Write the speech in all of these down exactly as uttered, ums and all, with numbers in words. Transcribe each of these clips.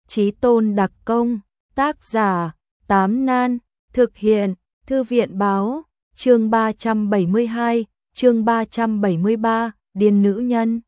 Chí tôn đặc công, tác giả, Tám Nan, thực hiện, Thư viện báo, chương ba trăm bảy mươi hai, chương ba trăm bảy mươi ba, điên nữ nhân.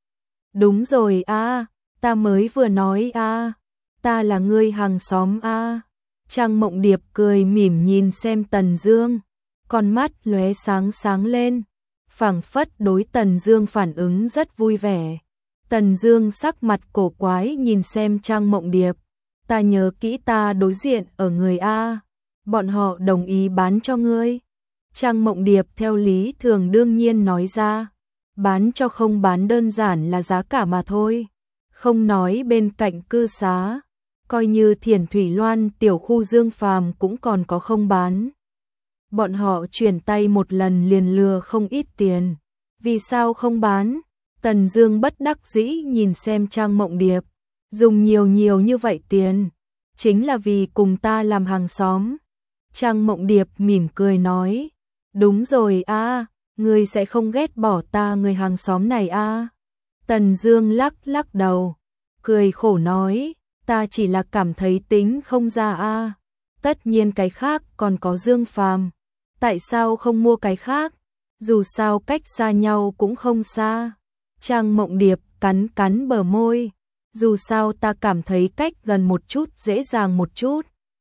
Đúng rồi a, ta mới vừa nói a, ta là người hàng xóm a. Trang Mộng Điệp cười mỉm nhìn xem Tần Dương, con mắt lóe sáng sáng lên, phảng phất đối Tần Dương phản ứng rất vui vẻ. Tần Dương sắc mặt cổ quái nhìn xem Trang Mộng Điệp, ta nhớ kỹ ta đối diện ở người a, bọn họ đồng ý bán cho ngươi. Trang Mộng Điệp theo lý thường đương nhiên nói ra, bán cho không bán đơn giản là giá cả mà thôi, không nói bên cạnh cư xá, coi như Thiền Thủy Loan tiểu khu Dương Phàm cũng còn có không bán. Bọn họ chuyển tay một lần liền lừa không ít tiền, vì sao không bán? Tần Dương bất đắc dĩ nhìn xem Trang Mộng Điệp, dùng nhiều nhiều như vậy tiền, chính là vì cùng ta làm hàng xóm. Trang Mộng Điệp mỉm cười nói, đúng rồi a, ngươi sẽ không ghét bỏ ta người hàng xóm này a. Tần Dương lắc lắc đầu, cười khổ nói, ta chỉ là cảm thấy tính không ra a. Tất nhiên cái khác còn có Dương Phàm, tại sao không mua cái khác? Dù sao cách xa nhau cũng không xa. Trang Mộng Điệp cắn cắn bờ môi, dù sao ta cảm thấy cách gần một chút dễ dàng một chút.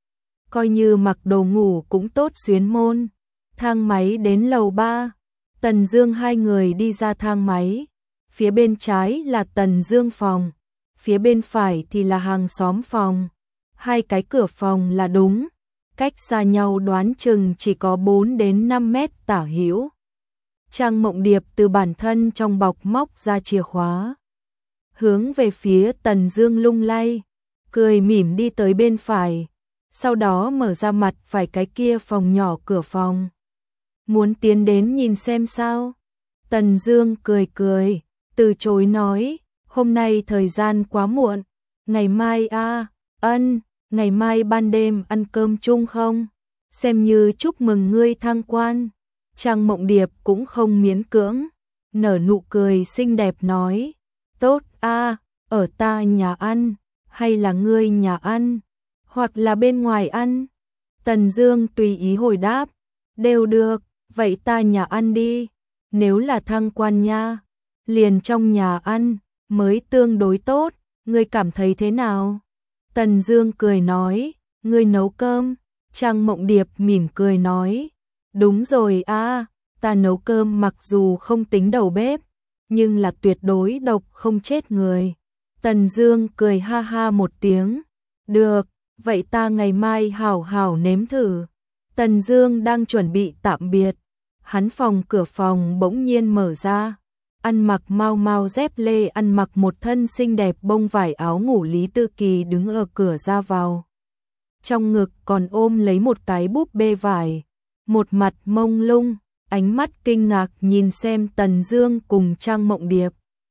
Coi như mặc đồ ngủ cũng tốt xuyến môn. Thang máy đến lầu ba, Tần Dương hai người đi ra thang máy, phía bên trái là Tần Dương phòng, phía bên phải thì là hàng xóm phòng. Hai cái cửa phòng là đúng, cách xa nhau đoán chừng chỉ có bốn đến năm mét tả hữu. Trang Mộng Điệp từ bản thân trong bọc móc ra chìa khóa, hướng về phía Tần Dương lung lay, cười mỉm đi tới bên phải, sau đó mở ra mặt phải cái kia phòng nhỏ cửa phòng. Muốn tiến đến nhìn xem sao? Tần Dương cười cười, từ chối nói, hôm nay thời gian quá muộn, ngày mai a, ân, ngày mai ban đêm ăn cơm chung không? Xem như chúc mừng ngươi thăng quan. Trang Mộng Điệp cũng không miễn cưỡng, nở nụ cười xinh đẹp nói, tốt a, ở ta nhà ăn, hay là ngươi nhà ăn, hoặc là bên ngoài ăn? Tần Dương tùy ý hồi đáp, đều được, vậy ta nhà ăn đi, nếu là thăng quan nha, liền trong nhà ăn, mới tương đối tốt, ngươi cảm thấy thế nào? Tần Dương cười nói, ngươi nấu cơm? Trang Mộng Điệp mỉm cười nói, đúng rồi a, ta nấu cơm mặc dù không tính đầu bếp, nhưng là tuyệt đối độc không chết người. Tần Dương cười ha ha một tiếng, được, vậy ta ngày mai hảo hảo nếm thử. Tần Dương đang chuẩn bị tạm biệt, hắn phòng cửa phòng bỗng nhiên mở ra, ăn mặc mau mau dép lê, ăn mặc một thân xinh đẹp bông vải áo ngủ Lý Tư Kỳ đứng ở cửa ra vào. Trong ngực còn ôm lấy một cái búp bê vải, một mặt mông lung, ánh mắt kinh ngạc nhìn xem Tần Dương cùng Trang Mộng Điệp.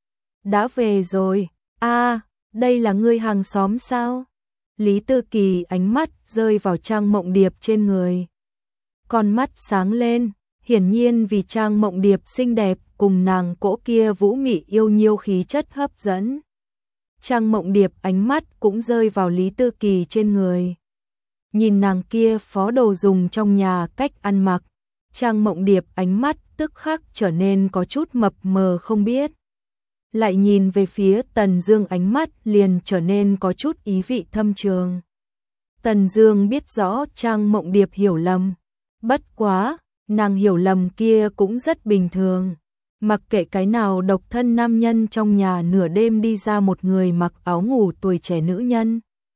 Đã về rồi, a, đây là ngươi hàng xóm sao? Lý Tư Kỳ ánh mắt rơi vào Trang Mộng Điệp trên người, con mắt sáng lên, hiển nhiên vì Trang Mộng Điệp xinh đẹp cùng nàng cỗ kia vũ mị yêu nhiêu khí chất hấp dẫn. Trang Mộng Điệp ánh mắt cũng rơi vào Lý Tư Kỳ trên người, nhìn nàng kia phó đồ dùng trong nhà cách ăn mặc, Trang Mộng Điệp ánh mắt tức khắc trở nên có chút mập mờ không biết. Lại nhìn về phía Tần Dương ánh mắt liền trở nên có chút ý vị thâm trường. Tần Dương biết rõ Trang Mộng Điệp hiểu lầm, bất quá, nàng hiểu lầm kia cũng rất bình thường. Mặc kệ cái nào độc thân nam nhân trong nhà nửa đêm đi ra một người mặc áo ngủ tuổi trẻ nữ nhân,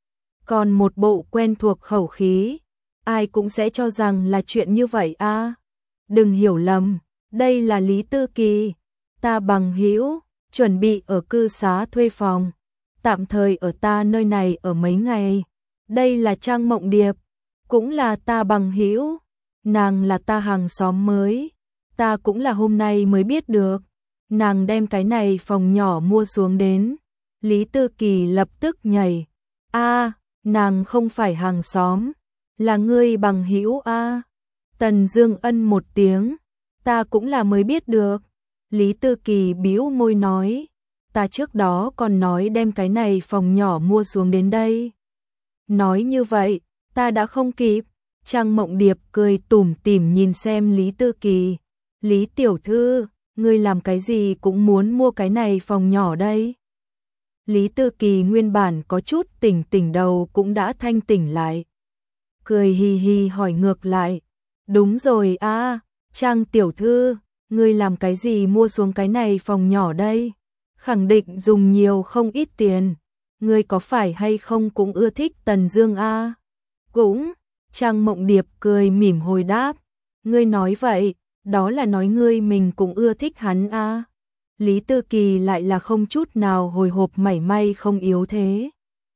còn một bộ quen thuộc khẩu khí, ai cũng sẽ cho rằng là chuyện như vậy a. Đừng hiểu lầm, đây là Lý Tư Kỳ, ta bằng hữu, chuẩn bị ở cư xá thuê phòng, tạm thời ở ta nơi này ở mấy ngày. Đây là Trang Mộng Điệp, cũng là ta bằng hữu, nàng là ta hàng xóm mới, ta cũng là hôm nay mới biết được, nàng đem cái này phòng nhỏ mua xuống đến. Lý Tư Kỳ lập tức nhảy, a, nàng không phải hàng xóm, là ngươi bằng hữu a. Tần Dương ân một tiếng, ta cũng là mới biết được. Lý Tư Kỳ bĩu môi nói, ta trước đó còn nói đem cái này phòng nhỏ mua xuống đến đây. Nói như vậy, ta đã không kịp. Trang Mộng Điệp cười tủm tỉm nhìn xem Lý Tư Kỳ. Lý tiểu thư, ngươi làm cái gì cũng muốn mua cái này phòng nhỏ đây. Lý Tư Kỳ nguyên bản có chút tỉnh tỉnh đầu cũng đã thanh tỉnh lại. Cười hì hì hỏi ngược lại. Đúng rồi a, Trang tiểu thư, ngươi làm cái gì mua xuống cái này phòng nhỏ đây? Khẳng định dùng nhiều không ít tiền. Ngươi có phải hay không cũng ưa thích Tần Dương a? Cũng, Trang Mộng Điệp cười mỉm hồi đáp. Ngươi nói vậy, đó là nói ngươi mình cũng ưa thích hắn a. Lý Tư Kỳ lại là không chút nào hồi hộp mảy may không yếu thế.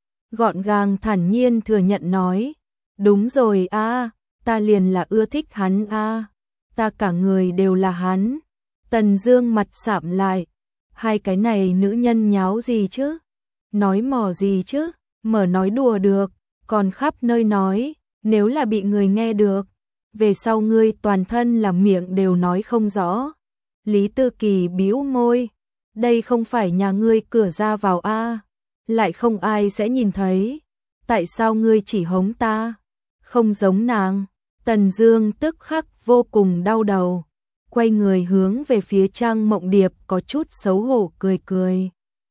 Gọn gàng thản nhiên thừa nhận nói. Đúng rồi a, ta liền là ưa thích hắn a. Ta cả người đều là hắn. Tần Dương mặt sạm lại. Hai cái này nữ nhân nháo gì chứ? Nói mò gì chứ? Mở nói đùa được, còn khắp nơi nói, nếu là bị người nghe được, về sau ngươi toàn thân là miệng đều nói không rõ. Lý Tư Kỳ bĩu môi, đây không phải nhà ngươi cửa ra vào a, lại không ai sẽ nhìn thấy. Tại sao ngươi chỉ hống ta? Không giống nàng. Tần Dương tức khắc vô cùng đau đầu, quay người hướng về phía Trang Mộng Điệp có chút xấu hổ cười cười.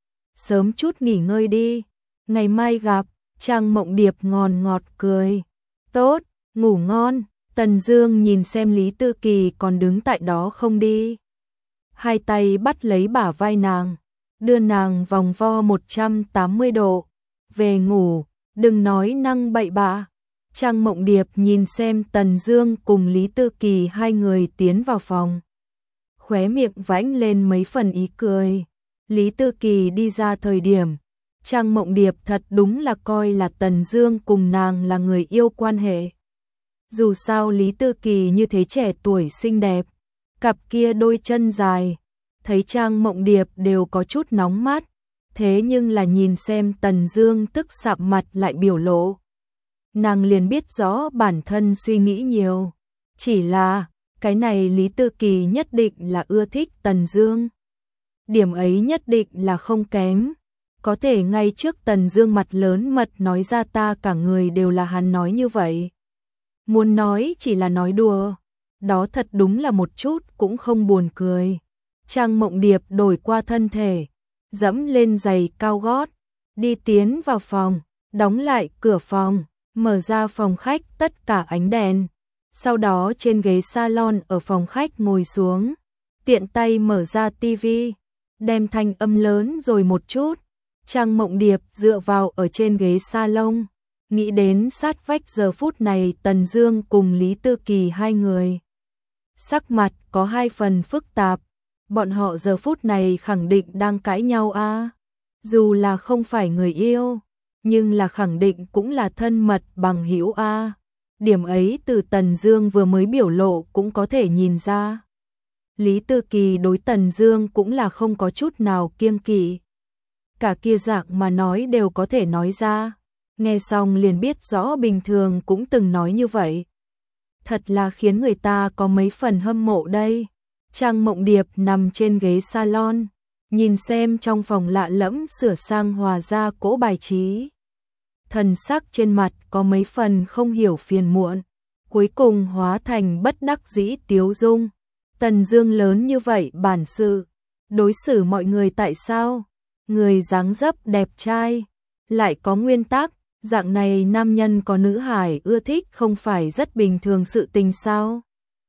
Sớm chút nghỉ ngơi đi, ngày mai gặp. Trang Mộng Điệp ngòn ngọt cười. Tốt, ngủ ngon. Tần Dương nhìn xem Lý Tư Kỳ còn đứng tại đó không đi, hai tay bắt lấy bả vai nàng, đưa nàng vòng vo một trăm tám mươi độ. Về ngủ, đừng nói năng bậy bạ. Trang Mộng Điệp nhìn xem Tần Dương cùng Lý Tư Kỳ hai người tiến vào phòng, khóe miệng vãnh lên mấy phần ý cười. Lý Tư Kỳ đi ra thời điểm, Trang Mộng Điệp thật đúng là coi là Tần Dương cùng nàng là người yêu quan hệ. Dù sao Lý Tư Kỳ như thế trẻ tuổi xinh đẹp, cặp kia đôi chân dài, thấy Trang Mộng Điệp đều có chút nóng mắt, thế nhưng là nhìn xem Tần Dương tức sạm mặt lại biểu lộ, nàng liền biết rõ bản thân suy nghĩ nhiều. Chỉ là, cái này Lý Tư Kỳ nhất định là ưa thích Tần Dương. Điểm ấy nhất định là không kém. Có thể ngay trước Tần Dương mặt lớn mật nói ra ta cả người đều là hắn nói như vậy. Muốn nói chỉ là nói đùa, đó thật đúng là một chút cũng không buồn cười. Trang Mộng Điệp đổi qua thân thể, dẫm lên giày cao gót, đi tiến vào phòng, đóng lại cửa phòng, mở ra phòng khách tất cả ánh đèn. Sau đó trên ghế salon ở phòng khách ngồi xuống, tiện tay mở ra tivi, đem thanh âm lớn rồi một chút. Trang Mộng Điệp dựa vào ở trên ghế salon, nghĩ đến sát vách giờ phút này Tần Dương cùng Lý Tư Kỳ hai người. Sắc mặt có hai phần phức tạp, bọn họ giờ phút này khẳng định đang cãi nhau a. À. Dù là không phải người yêu, nhưng là khẳng định cũng là thân mật bằng hữu a. À. Điểm ấy từ Tần Dương vừa mới biểu lộ cũng có thể nhìn ra. Lý Tư Kỳ đối Tần Dương cũng là không có chút nào kiêng kỵ. Cả kia dạng mà nói đều có thể nói ra. Nghe xong liền biết rõ bình thường cũng từng nói như vậy. Thật là khiến người ta có mấy phần hâm mộ đây. Trang Mộng Điệp nằm trên ghế salon, nhìn xem trong phòng lạ lẫm sửa sang hòa ra cỗ bài trí. Thần sắc trên mặt có mấy phần không hiểu phiền muộn, cuối cùng hóa thành bất đắc dĩ tiếu dung. Tần Dương lớn như vậy bản sự, đối xử mọi người tại sao? Người dáng dấp đẹp trai, lại có nguyên tắc, dạng này nam nhân có nữ hải ưa thích không phải rất bình thường sự tình sao?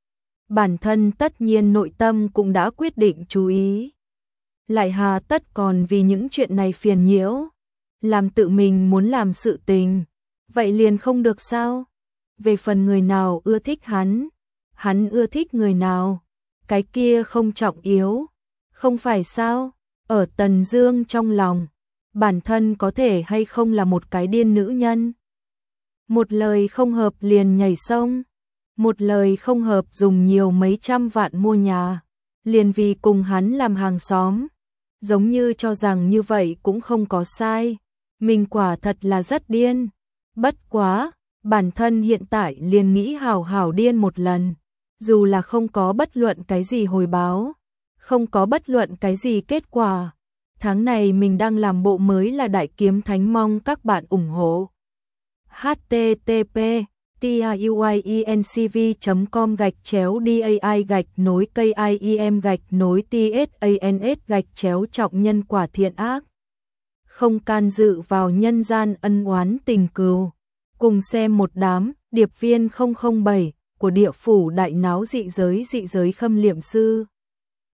Bản thân tất nhiên nội tâm cũng đã quyết định chú ý. Lại hà tất còn vì những chuyện này phiền nhiễu, làm tự mình muốn làm sự tình, vậy liền không được sao? Về phần người nào ưa thích hắn, hắn ưa thích người nào, cái kia không trọng yếu, không phải sao? Ở Tần Dương trong lòng, bản thân có thể hay không là một cái điên nữ nhân. Một lời không hợp liền nhảy sông, một lời không hợp dùng nhiều mấy trăm vạn mua nhà, liền vì cùng hắn làm hàng xóm, giống như cho rằng như vậy cũng không có sai. Mình quả thật là rất điên. Bất quá, bản thân hiện tại liền nghĩ hảo hảo điên một lần, dù là không có bất luận cái gì hồi báo, không có bất luận cái gì kết quả, Tháng này mình đang làm bộ mới là Đại Kiếm Thánh, mong các bạn ủng hộ. h t t p tiuyencv chấm com gạch chéo dai gạch nối kim gạch nối tsans gạch chéo trọng nhân quả thiện ác. Không can dự vào nhân gian ân oán tình cừu. Cùng xem một đám điệp viên không không bảy của địa phủ đại náo dị giới dị giới Khâm Liệm Sư.